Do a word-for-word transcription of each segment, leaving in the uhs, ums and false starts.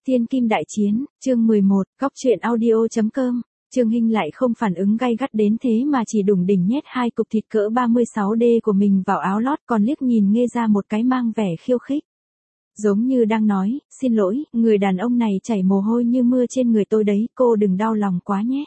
Thiên Kim Đại Chiến, chương mười một, góc truyện audio.com. Trương Hinh lại không phản ứng gay gắt đến thế mà chỉ đủng đỉnh nhét hai cục thịt cỡ ba mươi sáu D của mình vào áo lót, còn liếc nhìn Nghê Gia một cái mang vẻ khiêu khích. Giống như đang nói, xin lỗi, người đàn ông này chảy mồ hôi như mưa trên người tôi đấy, cô đừng đau lòng quá nhé.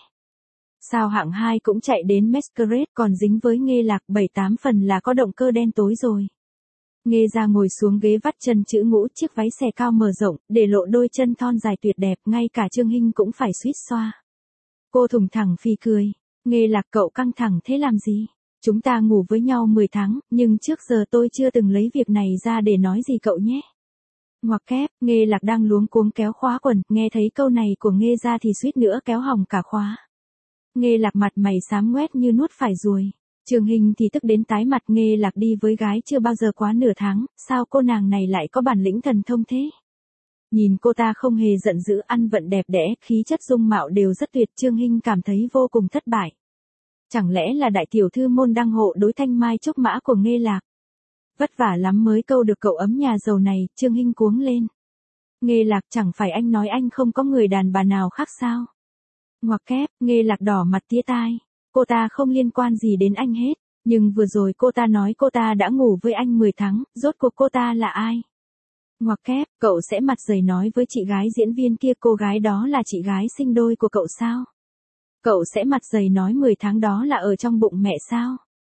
Sao hạng hai cũng chạy đến Masquerade còn dính với Nghê Lạc, bảy tám phần là có động cơ đen tối rồi. Nghê Gia ngồi xuống ghế vắt chân chữ ngũ, chiếc váy xẻ cao mở rộng, để lộ đôi chân thon dài tuyệt đẹp, ngay cả Trương Hinh cũng phải suýt xoa. Cô thủng thẳng phì cười. Nghê Lạc, cậu căng thẳng thế làm gì? Chúng ta ngủ với nhau mười tháng, nhưng trước giờ tôi chưa từng lấy việc này ra để nói gì cậu nhé. Ngoặc kép, Nghê Lạc đang luống cuống kéo khóa quần, nghe thấy câu này của Nghê Gia thì suýt nữa kéo hỏng cả khóa. Nghê Lạc mặt mày xám ngoét như nuốt phải ruồi. Trương Hinh thì tức đến tái mặt. Nghê Lạc đi với gái chưa bao giờ quá nửa tháng, sao cô nàng này lại có bản lĩnh thần thông thế? Nhìn cô ta không hề giận dữ, ăn vận đẹp đẽ, khí chất dung mạo đều rất tuyệt, Trương Hinh cảm thấy vô cùng thất bại. Chẳng lẽ là đại tiểu thư môn đăng hộ đối thanh mai trúc mã của Nghê Lạc? Vất vả lắm mới câu được cậu ấm nhà giàu này, Trương Hinh cuống lên. Nghê Lạc, chẳng phải anh nói anh không có người đàn bà nào khác sao? Ngoặc kép, Nghê Lạc đỏ mặt tía tai. Cô ta không liên quan gì đến anh hết, nhưng vừa rồi cô ta nói cô ta đã ngủ với anh mười tháng, rốt cuộc cô ta là ai? Ngoặc kép, cậu sẽ mặt dày nói với chị gái diễn viên kia cô gái đó là chị gái sinh đôi của cậu sao? Cậu sẽ mặt dày nói mười tháng đó là ở trong bụng mẹ sao?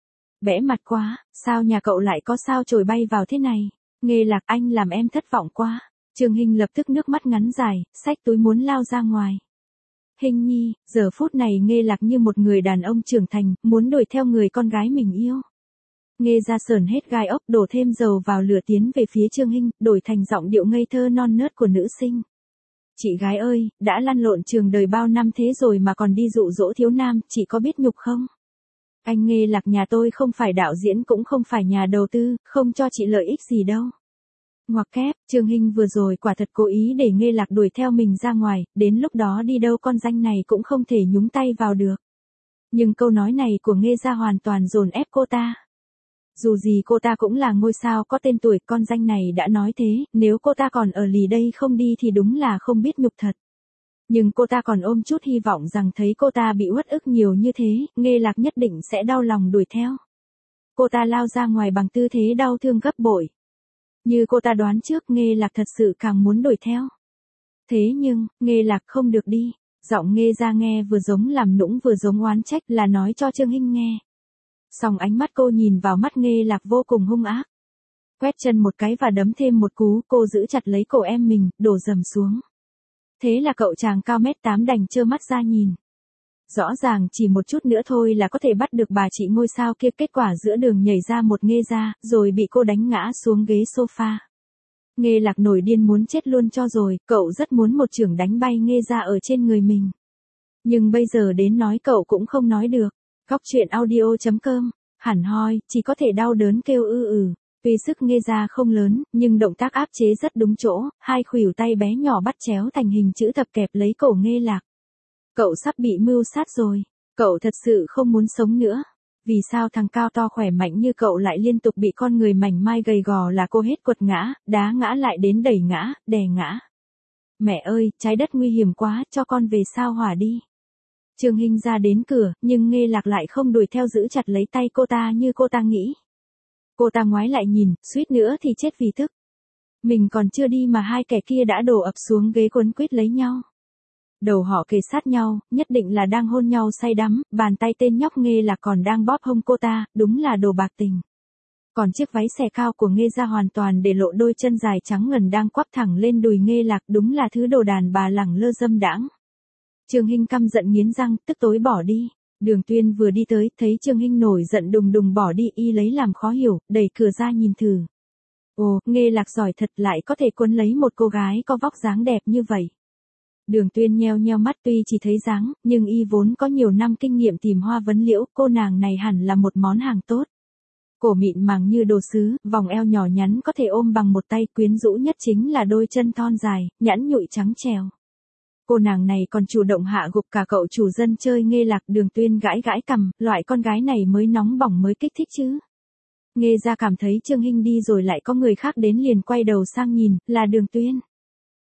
Bẽ mặt quá, sao nhà cậu lại có sao chổi bay vào thế này? Nghê Lạc, anh làm em thất vọng quá. Trương Hinh lập tức nước mắt ngắn dài, xách túi muốn lao ra ngoài. Hinh nhi, giờ phút này Nghê Lạc như một người đàn ông trưởng thành, muốn đuổi theo người con gái mình yêu. Nghê Gia sờn hết gai ốc, đổ thêm dầu vào lửa tiến về phía Trương Hinh, đổi thành giọng điệu ngây thơ non nớt của nữ sinh. Chị gái ơi, đã lăn lộn trường đời bao năm thế rồi mà còn đi dụ dỗ thiếu nam, chị có biết nhục không? Anh Nghê Lạc, nhà tôi không phải đạo diễn cũng không phải nhà đầu tư, không cho chị lợi ích gì đâu. Ngoặc kép, Trương Hinh vừa rồi quả thật cố ý để Nghê Lạc đuổi theo mình ra ngoài, đến lúc đó đi đâu con danh này cũng không thể nhúng tay vào được. Nhưng câu nói này của Nghê Gia hoàn toàn dồn ép cô ta. Dù gì cô ta cũng là ngôi sao có tên tuổi, con danh này đã nói thế, nếu cô ta còn ở lì đây không đi thì đúng là không biết nhục thật. Nhưng cô ta còn ôm chút hy vọng rằng thấy cô ta bị uất ức nhiều như thế, Nghê Lạc nhất định sẽ đau lòng đuổi theo. Cô ta lao ra ngoài bằng tư thế đau thương gấp bội. Như cô ta đoán trước, Nghê Lạc thật sự càng muốn đuổi theo. Thế nhưng, Nghê Lạc không được đi. Giọng Nghê Gia nghe vừa giống làm nũng vừa giống oán trách, là nói cho Trương Hinh nghe. Song ánh mắt cô nhìn vào mắt Nghê Lạc vô cùng hung ác. Quét chân một cái và đấm thêm một cú, cô giữ chặt lấy cổ em mình, đổ dầm xuống. Thế là cậu chàng cao mét tám đành trơ mắt ra nhìn. Rõ ràng chỉ một chút nữa thôi là có thể bắt được bà chị ngôi sao kia, kết quả giữa đường nhảy ra một Nghê Gia, rồi bị cô đánh ngã xuống ghế sofa. Nghê Lạc nổi điên muốn chết luôn cho rồi, cậu rất muốn một chưởng đánh bay Nghê Gia ở trên người mình. Nhưng bây giờ đến nói cậu cũng không nói được. Góc truyện audio.com, hẳn hoi, chỉ có thể đau đớn kêu ư ừ. Tuy sức Nghê Gia không lớn, nhưng động tác áp chế rất đúng chỗ, hai khuỷu tay bé nhỏ bắt chéo thành hình chữ thập kẹp lấy cổ Nghê Lạc. Cậu sắp bị mưu sát rồi, cậu thật sự không muốn sống nữa. Vì sao thằng cao to khỏe mạnh như cậu lại liên tục bị con người mảnh mai gầy gò là cô hết quật ngã, đá ngã lại đến đẩy ngã, đè ngã. Mẹ ơi, trái đất nguy hiểm quá, cho con về sao hỏa đi. Trương Hinh ra đến cửa, nhưng Nghê Lạc lại không đuổi theo, giữ chặt lấy tay cô ta như cô ta nghĩ. Cô ta ngoái lại nhìn, suýt nữa thì chết vì tức. Mình còn chưa đi mà hai kẻ kia đã đổ ập xuống ghế quấn quýt lấy nhau. Đầu họ kề sát nhau, nhất định là đang hôn nhau say đắm, bàn tay tên nhóc Nghê Lạc còn đang bóp hông cô ta, đúng là đồ bạc tình. Còn chiếc váy xẻ cao của Nghê Gia hoàn toàn để lộ đôi chân dài trắng ngần đang quắp thẳng lên đùi Nghê Lạc, đúng là thứ đồ đàn bà lẳng lơ dâm đãng. Trương Hinh căm giận nghiến răng, tức tối bỏ đi. Đường Tuyên vừa đi tới, thấy Trương Hinh nổi giận đùng đùng bỏ đi, y lấy làm khó hiểu, đẩy cửa ra nhìn thử. Ồ, Nghê Lạc giỏi thật, lại có thể quấn lấy một cô gái có vóc dáng đẹp như vậy. Đường Tuyên nheo nheo mắt, tuy chỉ thấy dáng, nhưng y vốn có nhiều năm kinh nghiệm tìm hoa vấn liễu, cô nàng này hẳn là một món hàng tốt. Cổ mịn màng như đồ sứ, vòng eo nhỏ nhắn có thể ôm bằng một tay, quyến rũ nhất chính là đôi chân thon dài, nhẵn nhụi trắng trèo. Cô nàng này còn chủ động hạ gục cả cậu chủ dân chơi Nghê Lạc. Đường Tuyên gãi gãi cằm, loại con gái này mới nóng bỏng mới kích thích chứ. Nghê Gia cảm thấy Trương Hinh đi rồi lại có người khác đến liền quay đầu sang nhìn, là Đường Tuyên.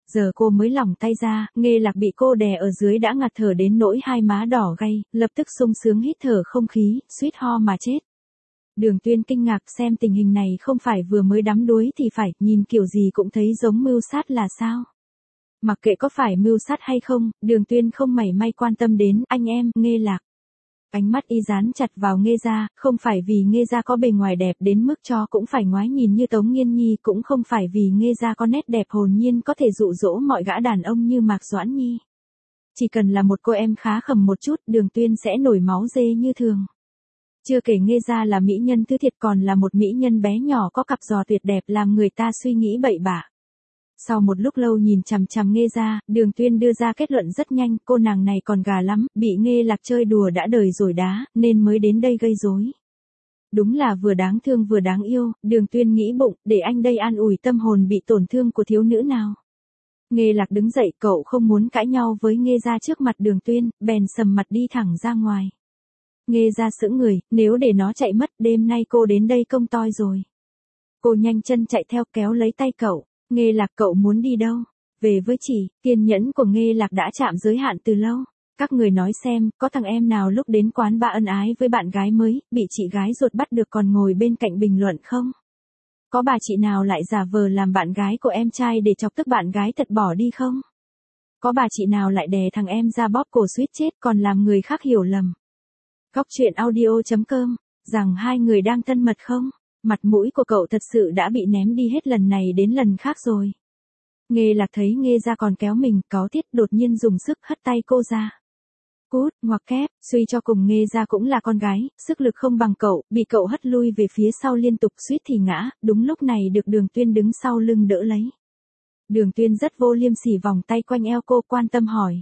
Giờ cô mới lỏng tay ra, Nghê Lạc bị cô đè ở dưới đã ngạt thở đến nỗi hai má đỏ gay, lập tức sung sướng hít thở không khí, suýt ho mà chết. Đường Tuyên kinh ngạc xem tình hình này không phải vừa mới đắm đuối thì phải, nhìn kiểu gì cũng thấy giống mưu sát là sao. Mặc kệ có phải mưu sát hay không, Đường Tuyên không mảy may quan tâm đến, anh em, Nghê Lạc. Ánh mắt y dán chặt vào Nghê gia, không phải vì Nghê gia có bề ngoài đẹp đến mức cho cũng phải ngoái nhìn như Tống Nghiên Nhi, cũng không phải vì Nghê gia có nét đẹp hồn nhiên có thể dụ dỗ mọi gã đàn ông như Mạc Doãn Nhi. Chỉ cần là một cô em khá khẩm một chút, Đường Tuyên sẽ nổi máu dê như thường. Chưa kể Nghê gia là mỹ nhân thứ thiệt, còn là một mỹ nhân bé nhỏ có cặp giò tuyệt đẹp làm người ta suy nghĩ bậy bạ. Sau một lúc lâu nhìn chằm chằm Nghê gia, Đường Tuyên đưa ra kết luận rất nhanh, cô nàng này còn gà lắm, bị Nghê Lạc chơi đùa đã đời rồi đá, nên mới đến đây gây rối. Đúng là vừa đáng thương vừa đáng yêu, Đường Tuyên nghĩ bụng, để anh đây an ủi tâm hồn bị tổn thương của thiếu nữ nào. Nghê Lạc đứng dậy, cậu không muốn cãi nhau với Nghê gia trước mặt Đường Tuyên, bèn sầm mặt đi thẳng ra ngoài. Nghê gia sững người, nếu để nó chạy mất, đêm nay cô đến đây công toi rồi. Cô nhanh chân chạy theo kéo lấy tay cậu. Nghê Lạc, cậu muốn đi đâu? Về với chị. Kiên nhẫn của Nghê Lạc đã chạm giới hạn từ lâu. Các người nói xem, có thằng em nào lúc đến quán ba ân ái với bạn gái mới, bị chị gái ruột bắt được còn ngồi bên cạnh bình luận không? Có bà chị nào lại giả vờ làm bạn gái của em trai để chọc tức bạn gái thật bỏ đi không? Có bà chị nào lại đè thằng em ra bóp cổ suýt chết còn làm người khác hiểu lầm? Góc truyện audio chấm com, rằng hai người đang thân mật không? Mặt mũi của cậu thật sự đã bị ném đi hết lần này đến lần khác rồi. Nghê Lạc thấy Nghê gia còn kéo mình, cáu tiết đột nhiên dùng sức hất tay cô ra. Cút, ngoặc kép, suy cho cùng Nghê gia cũng là con gái, sức lực không bằng cậu, bị cậu hất lui về phía sau liên tục suýt thì ngã, đúng lúc này được Đường Tuyên đứng sau lưng đỡ lấy. Đường Tuyên rất vô liêm sỉ vòng tay quanh eo cô quan tâm hỏi.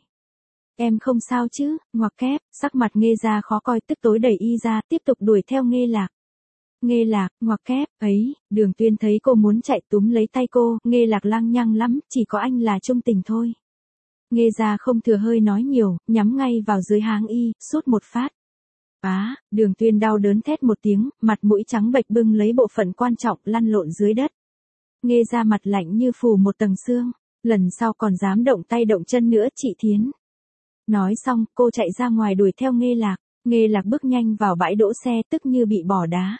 Em không sao chứ, ngoặc kép, sắc mặt Nghê gia khó coi tức tối đẩy y ra, tiếp tục đuổi theo Nghê Lạc. Nghê Lạc, ngoặc kép, ấy, Đường Tuyên thấy cô muốn chạy túm lấy tay cô, Nghê Lạc lăng nhăng lắm, chỉ có anh là trung tình thôi. Nghê gia không thừa hơi nói nhiều, nhắm ngay vào dưới háng y, sút một phát. Á, Đường Tuyên đau đớn thét một tiếng, mặt mũi trắng bệch bưng lấy bộ phận quan trọng lăn lộn dưới đất. Nghê gia mặt lạnh như phủ một tầng xương, lần sau còn dám động tay động chân nữa chị Thiến. Nói xong, cô chạy ra ngoài đuổi theo Nghê Lạc, Nghê Lạc bước nhanh vào bãi đỗ xe tức như bị bỏ đá.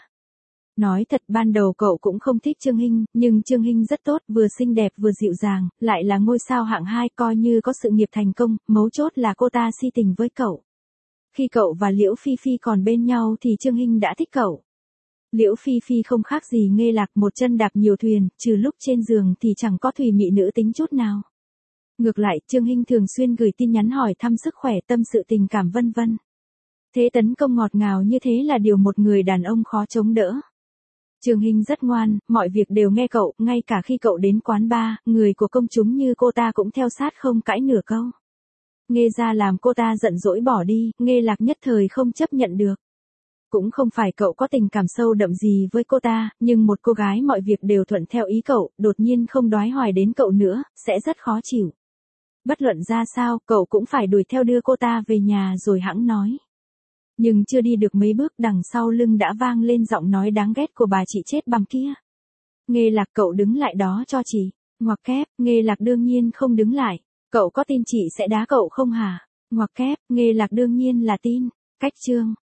Nói thật ban đầu cậu cũng không thích Trương Hinh, nhưng Trương Hinh rất tốt, vừa xinh đẹp vừa dịu dàng, lại là ngôi sao hạng hai coi như có sự nghiệp thành công, mấu chốt là cô ta si tình với cậu. Khi cậu và Liễu Phi Phi còn bên nhau thì Trương Hinh đã thích cậu. Liễu Phi Phi không khác gì Nghê Lạc, một chân đạp nhiều thuyền, trừ lúc trên giường thì chẳng có thùy mị nữ tính chút nào. Ngược lại, Trương Hinh thường xuyên gửi tin nhắn hỏi thăm sức khỏe, tâm sự tình cảm vân vân. Thế tấn công ngọt ngào như thế là điều một người đàn ông khó chống đỡ. Trương Hinh rất ngoan, mọi việc đều nghe cậu, ngay cả khi cậu đến quán bar, người của công chúng như cô ta cũng theo sát không cãi nửa câu. Nghê gia làm cô ta giận dỗi bỏ đi, Nghê Lạc nhất thời không chấp nhận được. Cũng không phải cậu có tình cảm sâu đậm gì với cô ta, nhưng một cô gái mọi việc đều thuận theo ý cậu, đột nhiên không đoái hoài đến cậu nữa, sẽ rất khó chịu. Bất luận ra sao, cậu cũng phải đuổi theo đưa cô ta về nhà rồi hẵng nói. Nhưng chưa đi được mấy bước đằng sau lưng đã vang lên giọng nói đáng ghét của bà chị chết bằm kia. Nghê Lạc, cậu đứng lại đó cho chị. Ngoặc kép, Nghê Lạc đương nhiên không đứng lại. Cậu có tin chị sẽ đá cậu không hả? Ngoặc kép, Nghê Lạc đương nhiên là tin. Cách chương.